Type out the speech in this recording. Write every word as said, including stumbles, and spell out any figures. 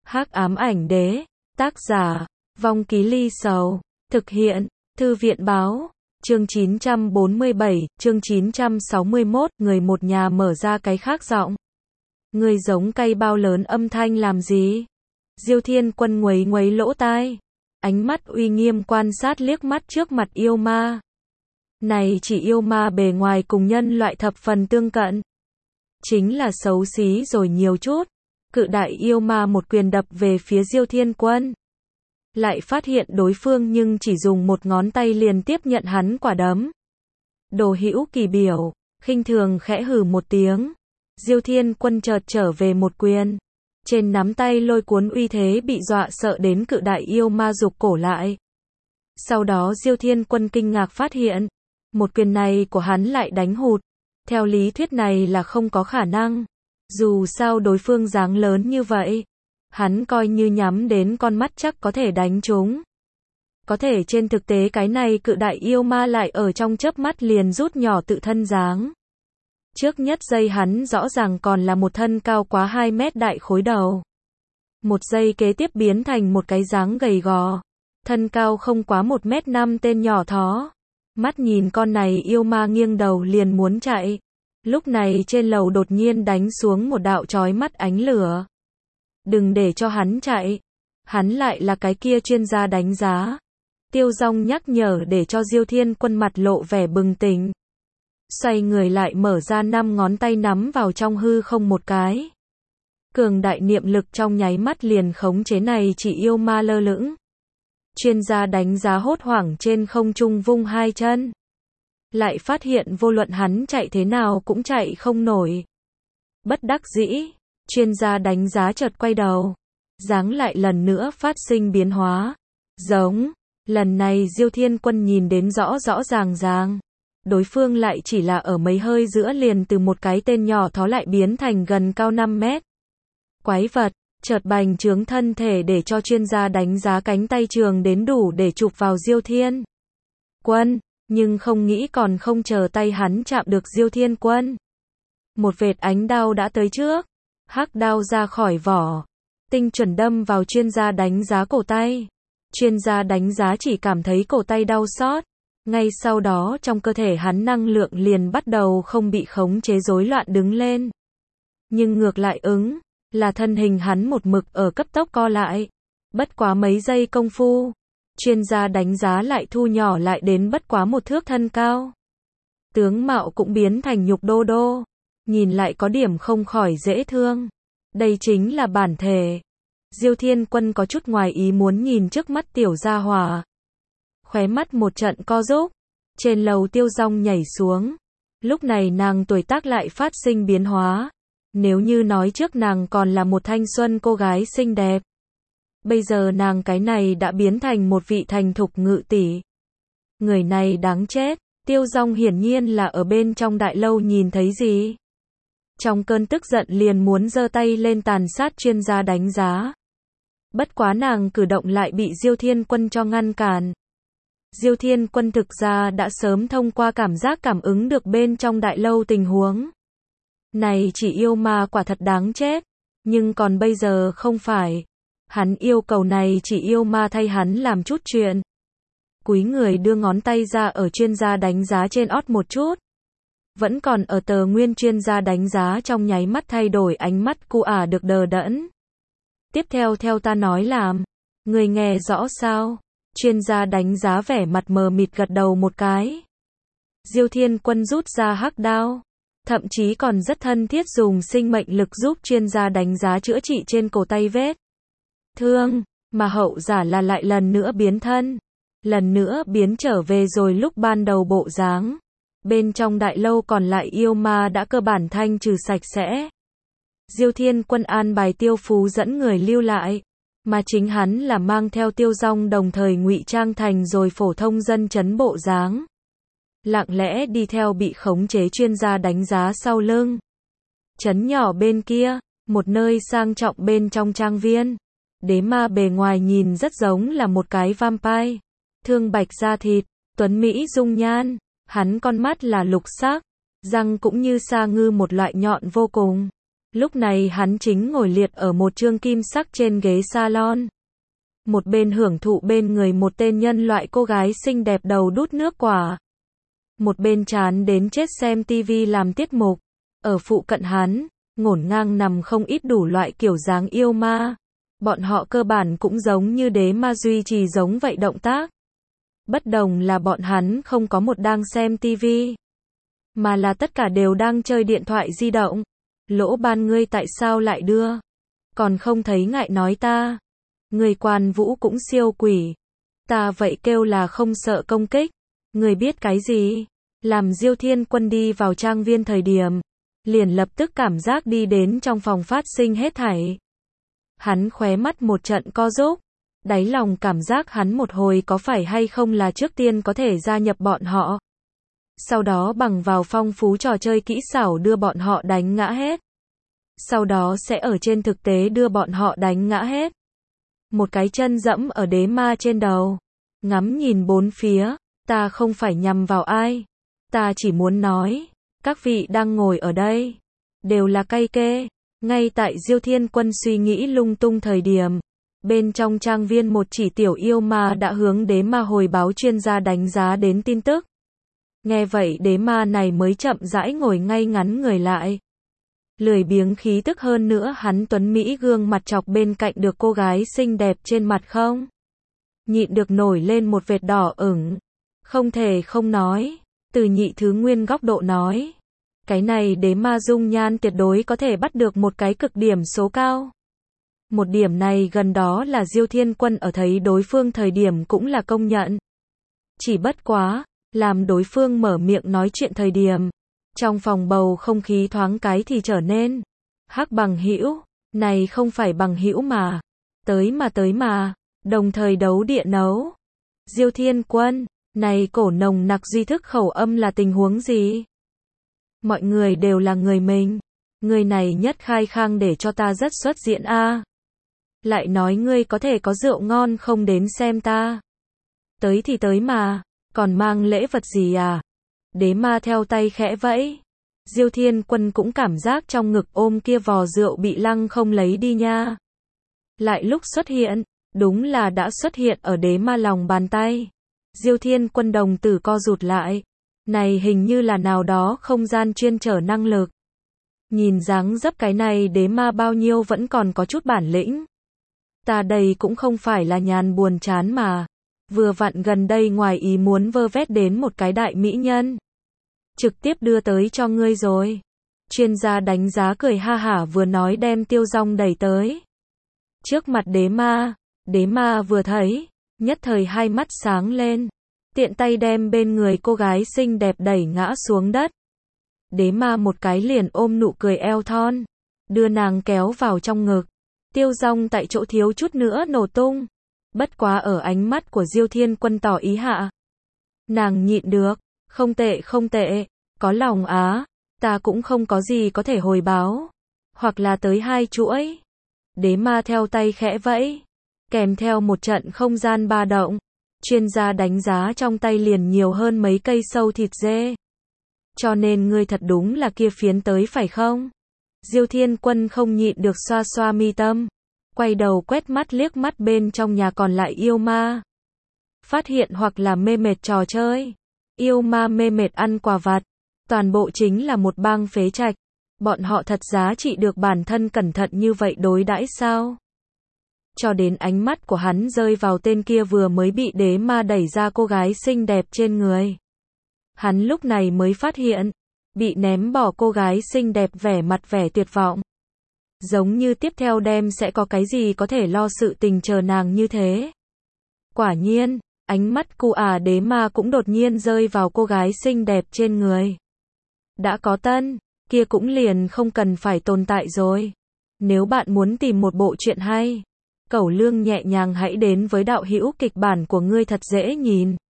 Hắc ám ảnh đế, tác giả, Vong Ký Ly Sầu, thực hiện, Thư viện báo, chương chín trăm bốn mươi bảy, chương chín trăm sáu mươi mốt, người một nhà mở ra cái khác giọng. Người giống cây bao lớn âm thanh làm gì? Diêu Thiên Quân nguấy nguấy lỗ tai, ánh mắt uy nghiêm quan sát liếc mắt trước mặt yêu ma. Này chỉ yêu ma bề ngoài cùng nhân loại thập phần tương cận. Chính là xấu xí rồi nhiều chút. Cự đại yêu ma một quyền đập về phía Diêu Thiên Quân. Lại phát hiện đối phương nhưng chỉ dùng một ngón tay liền tiếp nhận hắn quả đấm. Đồ hữu kỳ biểu, khinh thường khẽ hừ một tiếng. Diêu Thiên Quân chợt trở về một quyền. Trên nắm tay lôi cuốn uy thế bị dọa sợ đến cự đại yêu ma rụt cổ lại. Sau đó Diêu Thiên Quân kinh ngạc phát hiện, một quyền này của hắn lại đánh hụt. Theo lý thuyết này là không có khả năng. Dù sao đối phương dáng lớn như vậy, hắn coi như nhắm đến con mắt chắc có thể đánh trúng. Có thể trên thực tế cái này cự đại yêu ma lại ở trong chớp mắt liền rút nhỏ tự thân dáng. Trước nhất giây hắn rõ ràng còn là một thân cao quá hai mét đại khối đầu. Một giây kế tiếp biến thành một cái dáng gầy gò, thân cao không quá một mét năm tên nhỏ thó. Mắt nhìn con này yêu ma nghiêng đầu liền muốn chạy. Lúc này trên lầu đột nhiên đánh xuống một đạo chói mắt ánh lửa. Đừng để cho hắn chạy. Hắn lại là cái kia chuyên gia đánh giá. Tiêu Dong nhắc nhở để cho Diêu Thiên Quân mặt lộ vẻ bừng tỉnh. Xoay người lại mở ra năm ngón tay nắm vào trong hư không một cái. Cường đại niệm lực trong nháy mắt liền khống chế này chỉ yêu ma lơ lửng. Chuyên gia đánh giá hốt hoảng trên không trung vung hai chân. Lại phát hiện vô luận hắn chạy thế nào cũng chạy không nổi. Bất đắc dĩ, chuyên gia đánh giá chợt quay đầu. Dáng lại lần nữa phát sinh biến hóa. Giống, lần này Diêu Thiên Quân nhìn đến rõ rõ ràng ràng. Đối phương lại chỉ là ở mấy hơi giữa liền từ một cái tên nhỏ thó lại biến thành gần cao năm mét. Quái vật, chợt bành trướng thân thể để cho chuyên gia đánh giá cánh tay trường đến đủ để chụp vào Diêu Thiên Quân. Nhưng không nghĩ còn không chờ tay hắn chạm được Diêu Thiên Quân. Một vệt ánh đao đã tới trước. Hắc đao ra khỏi vỏ. Tinh chuẩn đâm vào chuyên gia đánh giá cổ tay. Chuyên gia đánh giá chỉ cảm thấy cổ tay đau xót. Ngay sau đó trong cơ thể hắn năng lượng liền bắt đầu không bị khống chế rối loạn đứng lên. Nhưng ngược lại ứng, là thân hình hắn một mực ở cấp tốc co lại. Bất quá mấy giây công phu. Chuyên gia đánh giá lại thu nhỏ lại đến bất quá một thước thân cao. Tướng mạo cũng biến thành nhục đô đô. Nhìn lại có điểm không khỏi dễ thương. Đây chính là bản thể. Diêu Thiên Quân có chút ngoài ý muốn nhìn trước mắt tiểu gia hỏa. Khóe mắt một trận co rúm. Trên lầu Tiêu Dong nhảy xuống. Lúc này nàng tuổi tác lại phát sinh biến hóa. Nếu như nói trước nàng còn là một thanh xuân cô gái xinh đẹp. Bây giờ nàng cái này đã biến thành một vị thành thục ngự tỷ. Người này đáng chết. Tiêu Dong hiển nhiên là ở bên trong đại lâu nhìn thấy gì. Trong cơn tức giận liền muốn giơ tay lên tàn sát chuyên gia đánh giá. Bất quá nàng cử động lại bị Diêu Thiên Quân cho ngăn cản. Diêu Thiên Quân thực ra đã sớm thông qua cảm giác cảm ứng được bên trong đại lâu tình huống. Này chỉ yêu ma quả thật đáng chết. Nhưng còn bây giờ không phải. Hắn yêu cầu này chỉ yêu ma thay hắn làm chút chuyện. Cúi người đưa ngón tay ra ở chuyên gia đánh giá trên ót một chút. Vẫn còn ở tờ nguyên chuyên gia đánh giá trong nháy mắt thay đổi ánh mắt cu ả được đờ đẫn. Tiếp theo theo ta nói làm. Người nghe rõ sao? Chuyên gia đánh giá vẻ mặt mờ mịt gật đầu một cái. Diêu Thiên Quân rút ra hắc đao. Thậm chí còn rất thân thiết dùng sinh mệnh lực giúp chuyên gia đánh giá chữa trị trên cổ tay vết thương, mà hậu giả là lại lần nữa biến thân. Lần nữa biến trở về rồi lúc ban đầu bộ dáng. Bên trong đại lâu còn lại yêu ma đã cơ bản thanh trừ sạch sẽ. Diêu Thiên Quân an bài Tiêu Phú dẫn người lưu lại. Mà chính hắn là mang theo Tiêu Dong đồng thời ngụy trang thành rồi phổ thông dân chấn bộ dáng. Lặng lẽ đi theo bị khống chế chuyên gia đánh giá sau lưng. Chấn nhỏ bên kia, một nơi sang trọng bên trong trang viên. Đế ma bề ngoài nhìn rất giống là một cái vampire. Thương bạch da thịt, tuấn mỹ dung nhan. Hắn con mắt là lục sắc. Răng cũng như sa ngư một loại nhọn vô cùng. Lúc này hắn chính ngồi liệt ở một trương kim sắc trên ghế salon. Một bên hưởng thụ bên người một tên nhân loại cô gái xinh đẹp đầu đút nước quả. Một bên chán đến chết xem tivi làm tiết mục. Ở phụ cận hắn, ngổn ngang nằm không ít đủ loại kiểu dáng yêu ma. Bọn họ cơ bản cũng giống như đế ma duy trì giống vậy động tác. Bất đồng là bọn hắn không có một đang xem tivi, mà là tất cả đều đang chơi điện thoại di động. Lỗ ban ngươi tại sao lại đưa? Còn không thấy ngại nói ta. Người Quan Vũ cũng siêu quỷ. Ta vậy kêu là không sợ công kích. Người biết cái gì? Làm Diêu Thiên Quân đi vào trang viên thời điểm, liền lập tức cảm giác đi đến trong phòng phát sinh hết thảy. Hắn khóe mắt một trận co rúm, đáy lòng cảm giác hắn một hồi có phải hay không là trước tiên có thể gia nhập bọn họ. Sau đó bằng vào phong phú trò chơi kỹ xảo đưa bọn họ đánh ngã hết. Sau đó sẽ ở trên thực tế đưa bọn họ đánh ngã hết. Một cái chân dẫm ở đế ma trên đầu. Ngắm nhìn bốn phía, ta không phải nhằm vào ai. Ta chỉ muốn nói, các vị đang ngồi ở đây, đều là cay kê. Ngay tại Diêu Thiên Quân suy nghĩ lung tung thời điểm, bên trong trang viên một chỉ tiểu yêu ma đã hướng đế ma hồi báo chuyên gia đánh giá đến tin tức. Nghe vậy đế ma này mới chậm rãi ngồi ngay ngắn người lại. Lười biếng khí tức hơn nữa hắn tuấn Mỹ gương mặt chọc bên cạnh được cô gái xinh đẹp trên mặt không nhịn được nổi lên một vệt đỏ ửng. Không thể không nói, từ nhị thứ nguyên góc độ nói, cái này đế ma dung nhan tuyệt đối có thể bắt được một cái cực điểm số cao. Một điểm này gần đó là Diêu Thiên Quân ở thấy đối phương thời điểm cũng là công nhận. Chỉ bất quá, làm đối phương mở miệng nói chuyện thời điểm, trong phòng bầu không khí thoáng cái thì trở nên hắc bằng hữu, này không phải bằng hữu mà, tới mà tới mà, đồng thời đấu địa nấu. Diêu Thiên Quân, này cổ nồng nặc duy thức khẩu âm là tình huống gì? Mọi người đều là người mình, người này nhất khai khang để cho ta rất xuất diện a. Lại nói ngươi có thể có rượu ngon không đến xem ta. Tới thì tới mà, còn mang lễ vật gì à? Đế ma theo tay khẽ vẫy. Diêu Thiên Quân cũng cảm giác trong ngực ôm kia vò rượu bị lăng không lấy đi nha. Lại lúc xuất hiện, đúng là đã xuất hiện ở đế ma lòng bàn tay. Diêu Thiên Quân đồng tử co rụt lại. Này hình như là nào đó không gian chuyên trở năng lực. Nhìn dáng dấp cái này đế ma bao nhiêu vẫn còn có chút bản lĩnh. Ta đây cũng không phải là nhàn buồn chán mà. Vừa vặn gần đây ngoài ý muốn vơ vét đến một cái đại mỹ nhân. Trực tiếp đưa tới cho ngươi rồi. Chuyên gia đánh giá cười ha hả vừa nói đem Tiêu Dong đẩy tới. Trước mặt đế ma, đế ma vừa thấy, nhất thời hai mắt sáng lên. Tiện tay đem bên người cô gái xinh đẹp đẩy ngã xuống đất. Đế ma một cái liền ôm nụ cười eo thon, đưa nàng kéo vào trong ngực. Tiêu Dong tại chỗ thiếu chút nữa nổ tung. Bất quá ở ánh mắt của Diêu Thiên Quân tỏ ý hạ. Nàng nhịn được, không tệ không tệ, có lòng á, ta cũng không có gì có thể hồi báo. Hoặc là tới hai chuỗi. Đế ma theo tay khẽ vẫy, kèm theo một trận không gian ba động. Chuyên gia đánh giá trong tay liền nhiều hơn mấy cây sâu thịt dê. Cho nên ngươi thật đúng là kia phiến tới phải không? Diêu Thiên Quân không nhịn được xoa xoa mi tâm. Quay đầu quét mắt liếc mắt bên trong nhà còn lại yêu ma. Phát hiện hoặc là mê mệt trò chơi. Yêu ma mê mệt ăn quà vặt. Toàn bộ chính là một bang phế trạch. Bọn họ thật giá trị được bản thân cẩn thận như vậy đối đãi sao? Cho đến ánh mắt của hắn rơi vào tên kia vừa mới bị đế ma đẩy ra cô gái xinh đẹp trên người. Hắn lúc này mới phát hiện, bị ném bỏ cô gái xinh đẹp vẻ mặt vẻ tuyệt vọng. Giống như tiếp theo đem sẽ có cái gì có thể lo sự tình chờ nàng như thế. Quả nhiên, ánh mắt cu à đế ma cũng đột nhiên rơi vào cô gái xinh đẹp trên người. Đã có tân, kia cũng liền không cần phải tồn tại rồi. Nếu bạn muốn tìm một bộ truyện hay, Cẩu Lương nhẹ nhàng hãy đến với đạo hữu kịch bản của ngươi thật dễ nhìn.